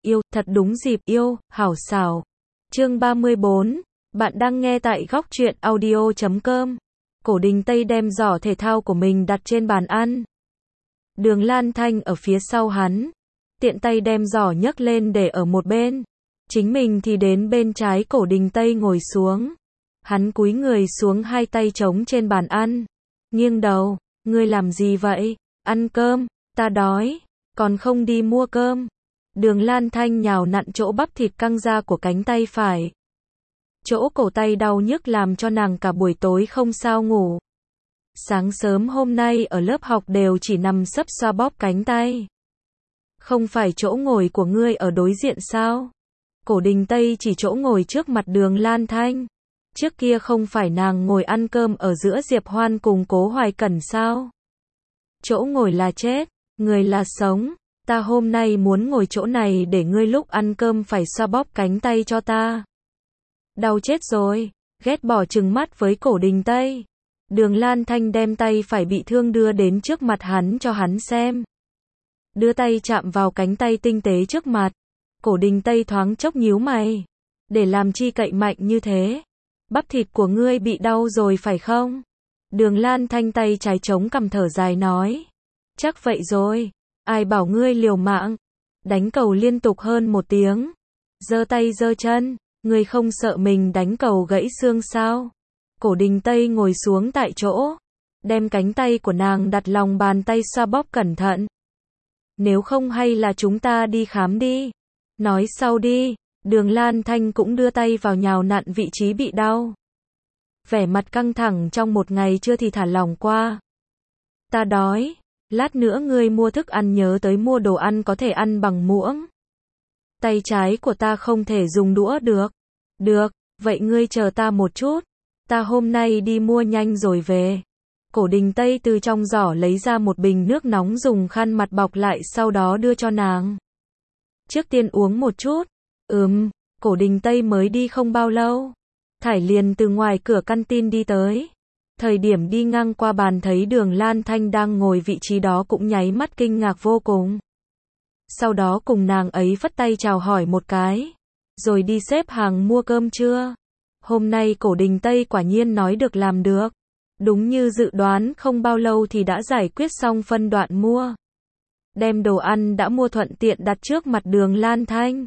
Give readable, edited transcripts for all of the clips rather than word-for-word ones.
yêu, thật đúng dịp yêu, hảo xảo. Chương 34, bạn đang nghe tại góc truyện audio.com. Cổ Đình Tây đem giỏ thể thao của mình đặt trên bàn ăn. Đường Lan Thanh ở phía sau hắn, tiện tay đem giỏ nhấc lên để ở một bên. Chính mình thì đến bên trái Cổ Đình Tây ngồi xuống. Hắn cúi người xuống, hai tay trống trên bàn ăn. Nghiêng đầu, ngươi làm gì vậy? Ăn cơm, ta đói, còn không đi mua cơm. Đường Lan Thanh nhào nặn chỗ bắp thịt căng ra của cánh tay phải. Chỗ cổ tay đau nhức làm cho nàng cả buổi tối không sao ngủ. Sáng sớm hôm nay ở lớp học đều chỉ nằm sấp xoa bóp cánh tay. Không phải chỗ ngồi của ngươi ở đối diện sao? Cổ Đình Tây chỉ chỗ ngồi trước mặt Đường Lan Thanh. Trước kia không phải nàng ngồi ăn cơm ở giữa Diệp Hoan cùng Cố Hoài Cẩn sao? Chỗ ngồi là chết, người là sống. Ta hôm nay muốn ngồi chỗ này để ngươi lúc ăn cơm phải xoa bóp cánh tay cho ta. Đau chết rồi, ghét bỏ trừng mắt với Cổ Đình Tây. Đường Lan Thanh đem tay phải bị thương đưa đến trước mặt hắn cho hắn xem. Đưa tay chạm vào cánh tay tinh tế trước mặt. Cổ Đình Tây thoáng chốc nhíu mày. Để làm chi cậy mạnh như thế? Bắp thịt của ngươi bị đau rồi phải không? Đường Lan Thanh tay trái chống cằm thở dài nói. Chắc vậy rồi. Ai bảo ngươi liều mạng? Đánh cầu liên tục hơn 1 tiếng. Giơ tay giơ chân. Ngươi không sợ mình đánh cầu gãy xương sao? Cổ Đình Tây ngồi xuống tại chỗ. Đem cánh tay của nàng đặt lòng bàn tay xoa bóp cẩn thận. Nếu không hay là chúng ta đi khám đi. Nói sau đi. Đường Lan Thanh cũng đưa tay vào nhào nặn vị trí bị đau. Vẻ mặt căng thẳng trong một ngày chưa thì thả lỏng qua. Ta đói. Lát nữa ngươi mua thức ăn nhớ tới mua đồ ăn có thể ăn bằng muỗng. Tay trái của ta không thể dùng đũa được. Được, vậy ngươi chờ ta một chút. Ta hôm nay đi mua nhanh rồi về. Cổ Đình Tây từ trong giỏ lấy ra một bình nước nóng dùng khăn mặt bọc lại sau đó đưa cho nàng. Trước tiên uống một chút. Cổ Đình Tây mới đi không bao lâu. Thải liền từ ngoài cửa căn tin đi tới. Thời điểm đi ngang qua bàn thấy Đường Lan Thanh đang ngồi vị trí đó cũng nháy mắt kinh ngạc vô cùng. Sau đó cùng nàng ấy phất tay chào hỏi một cái. Rồi đi xếp hàng mua cơm trưa. Hôm nay Cổ Đình Tây quả nhiên nói được làm được. Đúng như dự đoán không bao lâu thì đã giải quyết xong phân đoạn mua. Đem đồ ăn đã mua thuận tiện đặt trước mặt Đường Lan Thanh.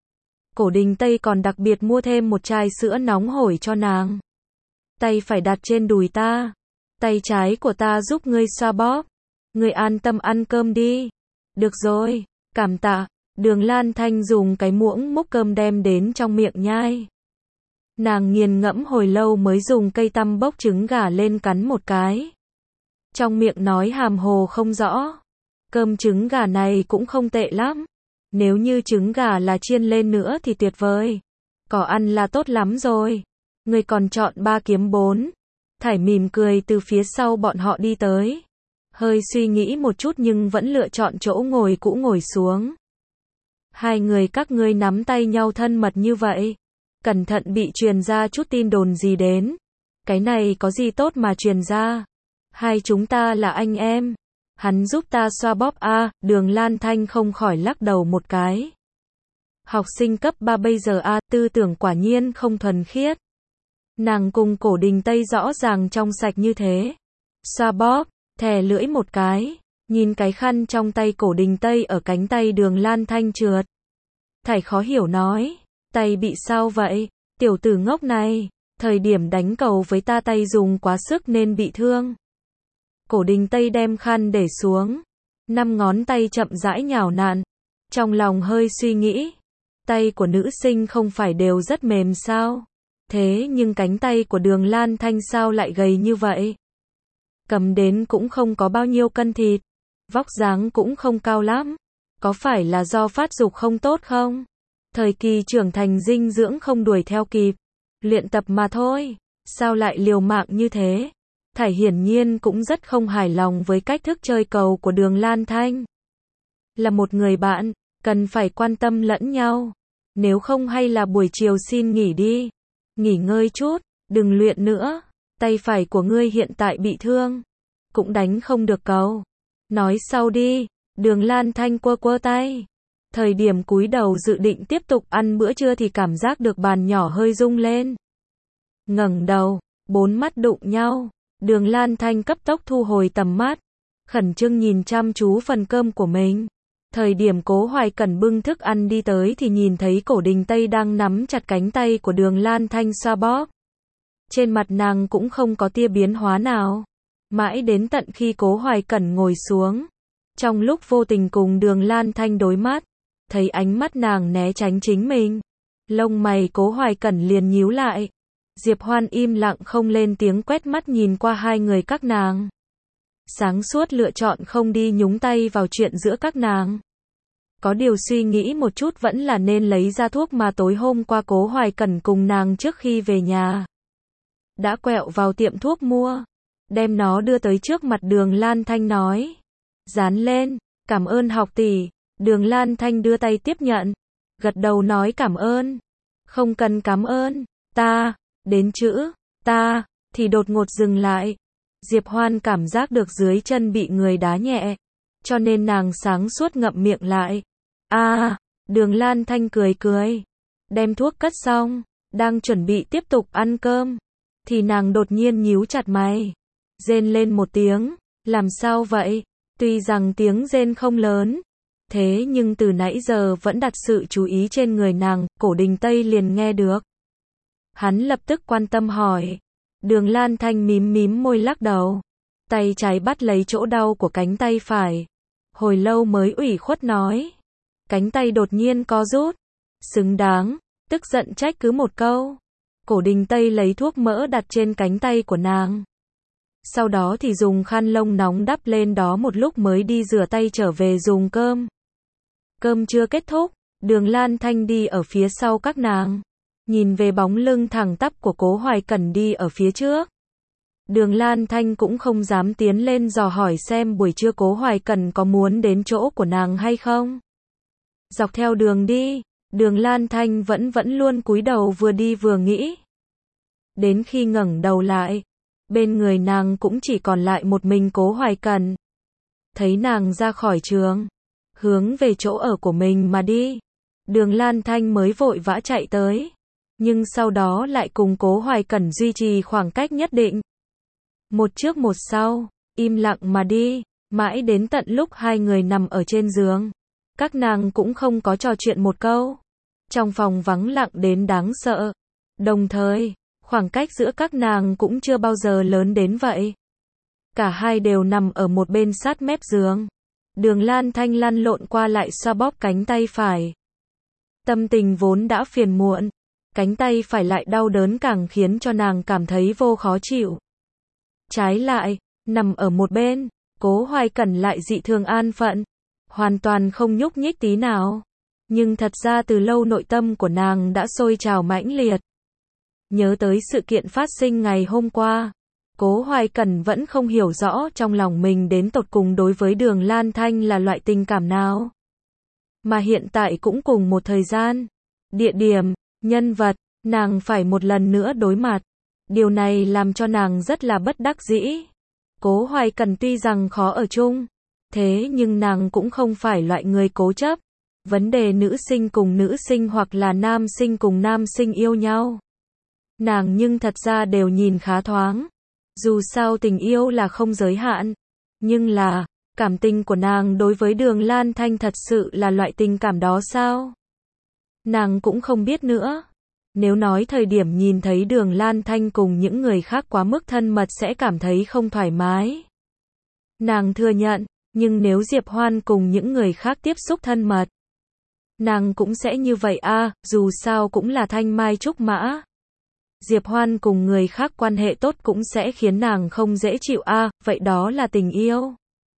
Cổ Đình Tây còn đặc biệt mua thêm một chai sữa nóng hổi cho nàng. Tay phải đặt trên đùi ta. Tay trái của ta giúp ngươi xoa bóp. Ngươi an tâm ăn cơm đi. Được rồi, cảm tạ. Đường Lan Thanh dùng cái muỗng múc cơm đem đến trong miệng nhai. Nàng nghiền ngẫm hồi lâu mới dùng cây tăm bốc trứng gà lên cắn một cái. Trong miệng nói hàm hồ không rõ. Cơm trứng gà này cũng không tệ lắm. Nếu như trứng gà là chiên lên nữa thì tuyệt vời. Có ăn là tốt lắm rồi. Người còn chọn 3 kiếm 4. Thải mỉm cười từ phía sau bọn họ đi tới. Hơi suy nghĩ một chút nhưng vẫn lựa chọn chỗ ngồi cũ ngồi xuống. Hai người các ngươi nắm tay nhau thân mật như vậy. Cẩn thận bị truyền ra chút tin đồn gì đến. Cái này có gì tốt mà truyền ra. Hai chúng ta là anh em. Hắn giúp ta xoa bóp a. Đường Lan Thanh không khỏi lắc đầu một cái. Học sinh cấp 3 bây giờ a, tư tưởng quả nhiên không thuần khiết. Nàng cùng Cổ Đình Tây rõ ràng trong sạch như thế. Xoa bóp, thè lưỡi một cái. Nhìn cái khăn trong tay Cổ Đình Tây ở cánh tay Đường Lan Thanh trượt. Thải khó hiểu nói. Tay bị sao vậy? Tiểu tử ngốc này. Thời điểm đánh cầu với ta tay dùng quá sức nên bị thương. Cổ Đình Tây đem khăn để xuống. 5 ngón tay chậm rãi nhào nặn. Trong lòng hơi suy nghĩ. Tay của nữ sinh không phải đều rất mềm sao? Thế nhưng cánh tay của Đường Lan Thanh sao lại gầy như vậy? Cầm đến cũng không có bao nhiêu cân thịt. Vóc dáng cũng không cao lắm. Có phải là do phát dục không tốt không? Thời kỳ trưởng thành dinh dưỡng không đuổi theo kịp. Luyện tập mà thôi. Sao lại liều mạng như thế? Thải hiển nhiên cũng rất không hài lòng với cách thức chơi cầu của Đường Lan Thanh. Là một người bạn, cần phải quan tâm lẫn nhau. Nếu không hay là buổi chiều xin nghỉ đi. Nghỉ ngơi chút, đừng luyện nữa. Tay phải của ngươi hiện tại bị thương. Cũng đánh không được cầu. Nói sau đi. Đường Lan Thanh quơ quơ tay. Thời điểm cúi đầu dự định tiếp tục ăn bữa trưa thì cảm giác được bàn nhỏ hơi rung lên. Ngẩng đầu, bốn mắt đụng nhau. Đường Lan Thanh cấp tốc thu hồi tầm mắt, khẩn trương nhìn chăm chú phần cơm của mình. Thời điểm Cố Hoài Cẩn bưng thức ăn đi tới thì nhìn thấy Cổ Đình Tây đang nắm chặt cánh tay của Đường Lan Thanh xoa bóp. Trên mặt nàng cũng không có tia biến hóa nào. Mãi đến tận khi Cố Hoài Cẩn ngồi xuống, trong lúc vô tình cùng Đường Lan Thanh đối mắt, thấy ánh mắt nàng né tránh chính mình, lông mày Cố Hoài Cẩn liền nhíu lại. Diệp Hoan im lặng không lên tiếng quét mắt nhìn qua hai người các nàng. Sáng suốt lựa chọn không đi nhúng tay vào chuyện giữa các nàng. Có điều suy nghĩ một chút vẫn là nên lấy ra thuốc mà tối hôm qua Cố Hoài Cẩn cùng nàng trước khi về nhà đã quẹo vào tiệm thuốc mua, đem nó đưa tới trước mặt Đường Lan Thanh nói. Dán lên, cảm ơn học tỷ. Đường Lan Thanh đưa tay tiếp nhận, gật đầu nói cảm ơn. Không cần cảm ơn, ta, đến chữ, ta, thì đột ngột dừng lại. Diệp Hoan cảm giác được dưới chân bị người đá nhẹ, cho nên nàng sáng suốt ngậm miệng lại. Đường Lan Thanh cười cười, đem thuốc cất xong, đang chuẩn bị tiếp tục ăn cơm, thì nàng đột nhiên nhíu chặt mày, rên lên một tiếng. Làm sao vậy? Tuy rằng tiếng rên không lớn, thế nhưng từ nãy giờ vẫn đặt sự chú ý trên người nàng, Cổ Đình Tây liền nghe được. Hắn lập tức quan tâm hỏi. Đường Lan Thanh mím mím môi lắc đầu, tay trái bắt lấy chỗ đau của cánh tay phải, hồi lâu mới ủy khuất nói. Cánh tay đột nhiên co rút. Xứng đáng, tức giận trách cứ một câu. Cổ Đình Tây lấy thuốc mỡ đặt trên cánh tay của nàng, sau đó thì dùng khăn lông nóng đắp lên đó một lúc mới đi rửa tay trở về dùng cơm. Cơm chưa kết thúc, Đường Lan Thanh đi ở phía sau các nàng, nhìn về bóng lưng thẳng tắp của Cố Hoài Cẩn đi ở phía trước. Đường Lan Thanh cũng không dám tiến lên dò hỏi xem buổi trưa Cố Hoài Cẩn có muốn đến chỗ của nàng hay không. Dọc theo đường đi, Đường Lan Thanh vẫn luôn cúi đầu vừa đi vừa nghĩ. Đến khi ngẩng đầu lại, bên người nàng cũng chỉ còn lại một mình Cố Hoài Cẩn. Thấy nàng ra khỏi trường, hướng về chỗ ở của mình mà đi, Đường Lan Thanh mới vội vã chạy tới, nhưng sau đó lại cùng Cố Hoài Cẩn duy trì khoảng cách nhất định. Một trước một sau, im lặng mà đi, mãi đến tận lúc hai người nằm ở trên giường, các nàng cũng không có trò chuyện một câu. Trong phòng vắng lặng đến đáng sợ, đồng thời, khoảng cách giữa các nàng cũng chưa bao giờ lớn đến vậy. Cả hai đều nằm ở một bên sát mép giường. Đường Lan Thanh lăn lộn qua lại xoa bóp cánh tay phải. Tâm tình vốn đã phiền muộn, cánh tay phải lại đau đớn càng khiến cho nàng cảm thấy vô khó chịu. Trái lại, nằm ở một bên, Cố Hoài Cẩn lại dị thường an phận, hoàn toàn không nhúc nhích tí nào. Nhưng thật ra từ lâu nội tâm của nàng đã sôi trào mãnh liệt. Nhớ tới sự kiện phát sinh ngày hôm qua, Cố Hoài Cẩn vẫn không hiểu rõ trong lòng mình đến tột cùng đối với Đường Lan Thanh là loại tình cảm nào. Mà hiện tại cũng cùng một thời gian, địa điểm, nhân vật, nàng phải một lần nữa đối mặt. Điều này làm cho nàng rất là bất đắc dĩ. Cố Hoài Cẩn tuy rằng khó ở chung, thế nhưng nàng cũng không phải loại người cố chấp. Vấn đề nữ sinh cùng nữ sinh hoặc là nam sinh cùng nam sinh yêu nhau, nàng nhưng thật ra đều nhìn khá thoáng. Dù sao tình yêu là không giới hạn, nhưng là, cảm tình của nàng đối với Đường Lan Thanh thật sự là loại tình cảm đó sao? Nàng cũng không biết nữa. Nếu nói thời điểm nhìn thấy Đường Lan Thanh cùng những người khác quá mức thân mật sẽ cảm thấy không thoải mái, nàng thừa nhận, nhưng nếu Diệp Hoan cùng những người khác tiếp xúc thân mật, nàng cũng sẽ như vậy dù sao cũng là thanh mai trúc mã. Diệp Hoan cùng người khác quan hệ tốt cũng sẽ khiến nàng không dễ chịu vậy đó là tình yêu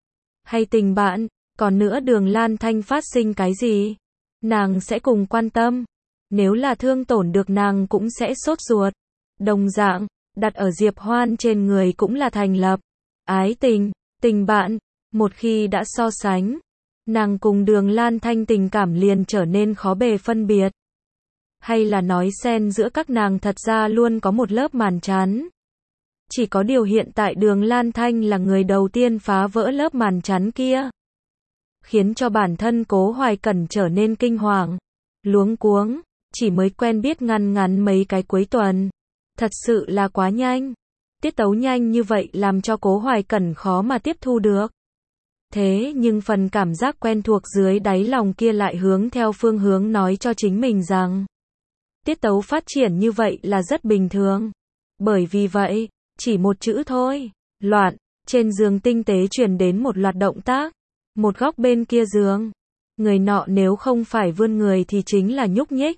hay tình bạn? Còn nữa Đường Lan Thanh phát sinh cái gì, nàng sẽ cùng quan tâm. Nếu là thương tổn được nàng cũng sẽ sốt ruột. Đồng dạng, đặt ở Diệp Hoan trên người cũng là thành lập. Ái tình, tình bạn, một khi đã so sánh, nàng cùng Đường Lan Thanh tình cảm liền trở nên khó bề phân biệt. Hay là nói xen giữa các nàng thật ra luôn có một lớp màn chắn. Chỉ có điều hiện tại Đường Lan Thanh là người đầu tiên phá vỡ lớp màn chắn kia. khiến cho bản thân Cố Hoài Cẩn trở nên kinh hoàng, luống cuống, chỉ mới quen biết ngăn ngắn mấy cái cuối tuần. Thật sự là quá nhanh. Tiết tấu nhanh như vậy làm cho Cố Hoài Cẩn khó mà tiếp thu được. Thế nhưng phần cảm giác quen thuộc dưới đáy lòng kia lại hướng theo phương hướng nói cho chính mình rằng tiết tấu phát triển như vậy là rất bình thường. Bởi vì vậy, chỉ một chữ thôi, loạn, trên giường tinh tế truyền đến một loạt động tác. Một góc bên kia giường, người nọ nếu không phải vươn người thì chính là nhúc nhích.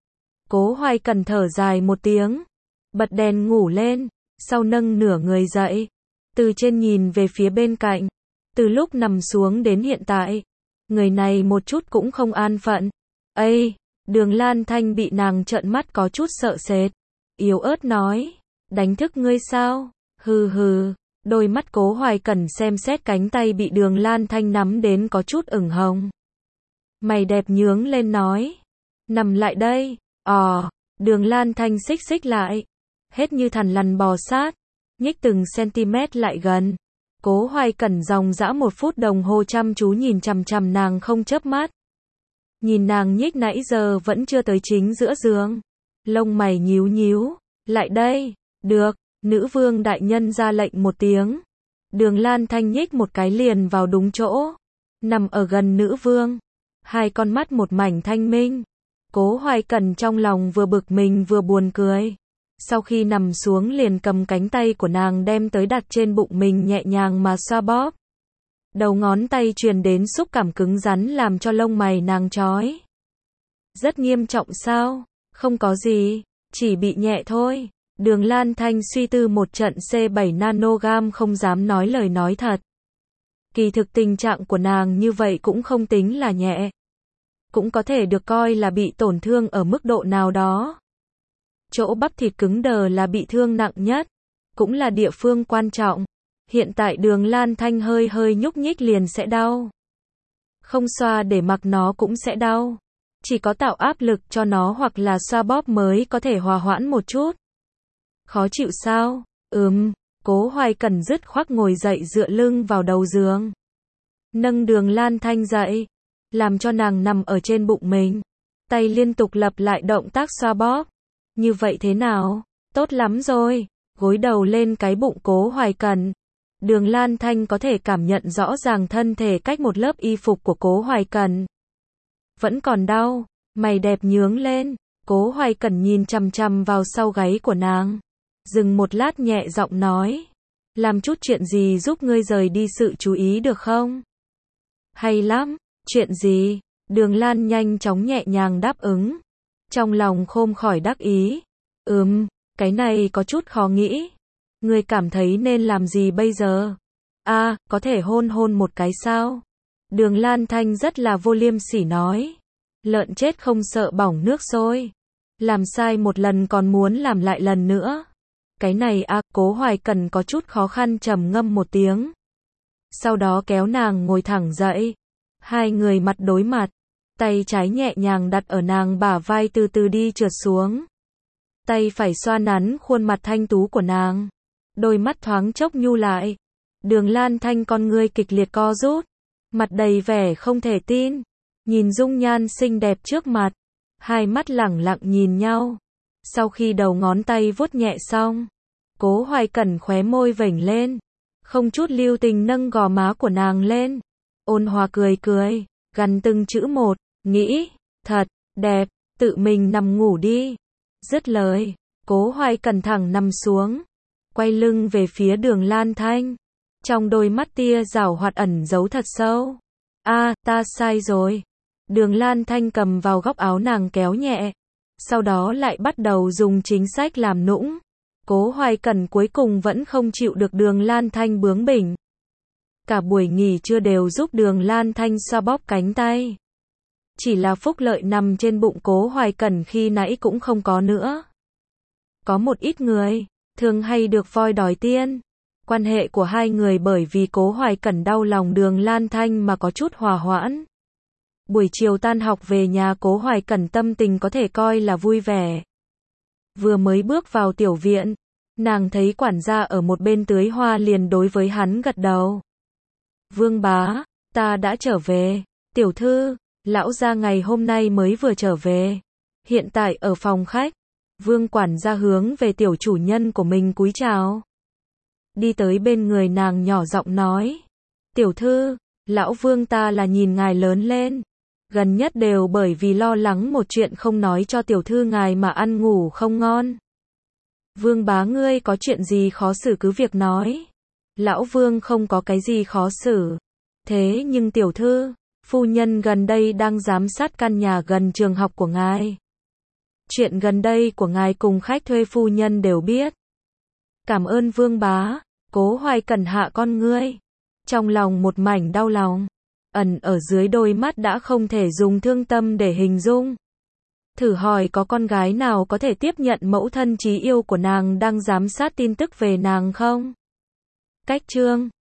Cố Hoài Cẩn thở dài một tiếng, bật đèn ngủ lên, sau nâng nửa người dậy, từ trên nhìn về phía bên cạnh. Từ lúc nằm xuống đến hiện tại, người này một chút cũng không an phận. Ây, Đường Lan Thanh bị nàng trợn mắt có chút sợ sệt, yếu ớt nói, đánh thức ngươi sao? Hừ hừ, đôi mắt Cố Hoài Cẩn xem xét cánh tay bị Đường Lan Thanh nắm đến có chút ửng hồng. Mày đẹp nhướng lên nói, nằm lại đây. Đường Lan Thanh xích xích lại, hết như thằn lằn bò sát, nhích từng cm lại gần. Cố Hoài Cẩn dòng dã 1 phút đồng hồ chăm chú nhìn chằm chằm nàng không chớp mắt. Nhìn nàng nhích nãy giờ vẫn chưa tới chính giữa giường. Lông mày nhíu nhíu, lại đây, được, nữ vương đại nhân ra lệnh một tiếng. Đường Lan Thanh nhích một cái liền vào đúng chỗ, nằm ở gần nữ vương. Hai con mắt một mảnh thanh minh. Cố Hoài Cẩn trong lòng vừa bực mình vừa buồn cười. Sau khi nằm xuống liền cầm cánh tay của nàng đem tới đặt trên bụng mình nhẹ nhàng mà xoa bóp. Đầu ngón tay truyền đến xúc cảm cứng rắn làm cho lông mày nàng chói. Rất nghiêm trọng sao? Không có gì, chỉ bị nhẹ thôi. Đường Lan Thanh suy tư một trận C7 nanogam không dám nói lời nói thật. Kỳ thực tình trạng của nàng như vậy cũng không tính là nhẹ. Cũng có thể được coi là bị tổn thương ở mức độ nào đó. Chỗ bắp thịt cứng đờ là bị thương nặng nhất, cũng là địa phương quan trọng. Hiện tại Đường Lan Thanh hơi hơi nhúc nhích liền sẽ đau. Không xoa để mặc nó cũng sẽ đau. Chỉ có tạo áp lực cho nó hoặc là xoa bóp mới có thể hòa hoãn một chút. Khó chịu sao? Cố Hoài Cẩn dứt khoát ngồi dậy dựa lưng vào đầu giường. Nâng Đường Lan Thanh dậy, làm cho nàng nằm ở trên bụng mình. Tay liên tục lặp lại động tác xoa bóp. Như vậy thế nào? Tốt lắm rồi. Gối đầu lên cái bụng Cố Hoài Cẩn. Đường Lan Thanh có thể cảm nhận rõ ràng thân thể cách một lớp y phục của Cố Hoài Cẩn. Vẫn còn đau, mày đẹp nhướng lên. Cố Hoài Cẩn nhìn chằm chằm vào sau gáy của nàng. Dừng một lát nhẹ giọng nói. Làm chút chuyện gì giúp ngươi rời đi sự chú ý được không? Hay lắm, chuyện gì? Đường Lan nhanh chóng nhẹ nhàng đáp ứng. Trong lòng không khỏi đắc ý. Cái này có chút khó nghĩ. Ngươi cảm thấy nên làm gì bây giờ? Có thể hôn hôn một cái sao? Đường Lan Thanh rất là vô liêm sỉ nói. Lợn chết không sợ bỏng nước sôi. Làm sai một lần còn muốn làm lại lần nữa. Cái này Cố Hoài Cẩn có chút khó khăn trầm ngâm một tiếng. Sau đó kéo nàng ngồi thẳng dậy. Hai người mặt đối mặt. Tay trái nhẹ nhàng đặt ở nàng bả vai từ từ đi trượt xuống. Tay phải xoa nắn khuôn mặt thanh tú của nàng. Đôi mắt thoáng chốc nhu lại. Đường Lan Thanh con ngươi kịch liệt co rút. Mặt đầy vẻ không thể tin. Nhìn dung nhan xinh đẹp trước mặt. Hai mắt lẳng lặng nhìn nhau. Sau khi đầu ngón tay vuốt nhẹ xong. Cố Hoài Cẩn khóe môi vểnh lên. Không chút lưu tình nâng gò má của nàng lên. Ôn hòa cười cười. Gằn từng chữ một. Nghĩ, thật, đẹp, tự mình nằm ngủ đi. Dứt lời. Cố Hoài Cẩn thẳng nằm xuống. Quay lưng về phía Đường Lan Thanh. Trong đôi mắt tia giảo hoạt ẩn giấu thật sâu. Ta sai rồi. Đường Lan Thanh cầm vào góc áo nàng kéo nhẹ. Sau đó lại bắt đầu dùng chính sách làm nũng. Cố Hoài Cẩn cuối cùng vẫn không chịu được Đường Lan Thanh bướng bỉnh. Cả buổi nghỉ trưa đều giúp Đường Lan Thanh xoa bóp cánh tay. Chỉ là phúc lợi nằm trên bụng Cố Hoài Cẩn khi nãy cũng không có nữa. Có một ít người thường hay được voi đòi tiên. Quan hệ của hai người bởi vì Cố Hoài Cẩn đau lòng Đường Lan Thanh mà có chút hòa hoãn. Buổi chiều tan học về nhà Cố Hoài Cẩn tâm tình có thể coi là vui vẻ. Vừa mới bước vào tiểu viện, nàng thấy quản gia ở một bên tưới hoa liền đối với hắn gật đầu. Vương bá, ta đã trở về. Tiểu thư, lão gia ngày hôm nay mới vừa trở về. Hiện tại ở phòng khách. Vương quản gia hướng về tiểu chủ nhân của mình cúi chào. Đi tới bên người nàng nhỏ giọng nói. Tiểu thư, lão Vương ta là nhìn ngài lớn lên. Gần nhất đều bởi vì lo lắng một chuyện không nói cho tiểu thư ngài mà ăn ngủ không ngon. Vương bá ngươi có chuyện gì khó xử cứ việc nói. Lão Vương không có cái gì khó xử. Thế nhưng tiểu thư, phu nhân gần đây đang giám sát căn nhà gần trường học của ngài. Chuyện gần đây của ngài cùng khách thuê phu nhân đều biết. Cảm ơn Vương bá. Cố Hoài Cẩn hạ con ngươi. Trong lòng một mảnh đau lòng. Ẩn ở dưới đôi mắt đã không thể dùng thương tâm để hình dung. Thử hỏi có con gái nào có thể tiếp nhận mẫu thân chí yêu của nàng đang giám sát tin tức về nàng không? Cách chương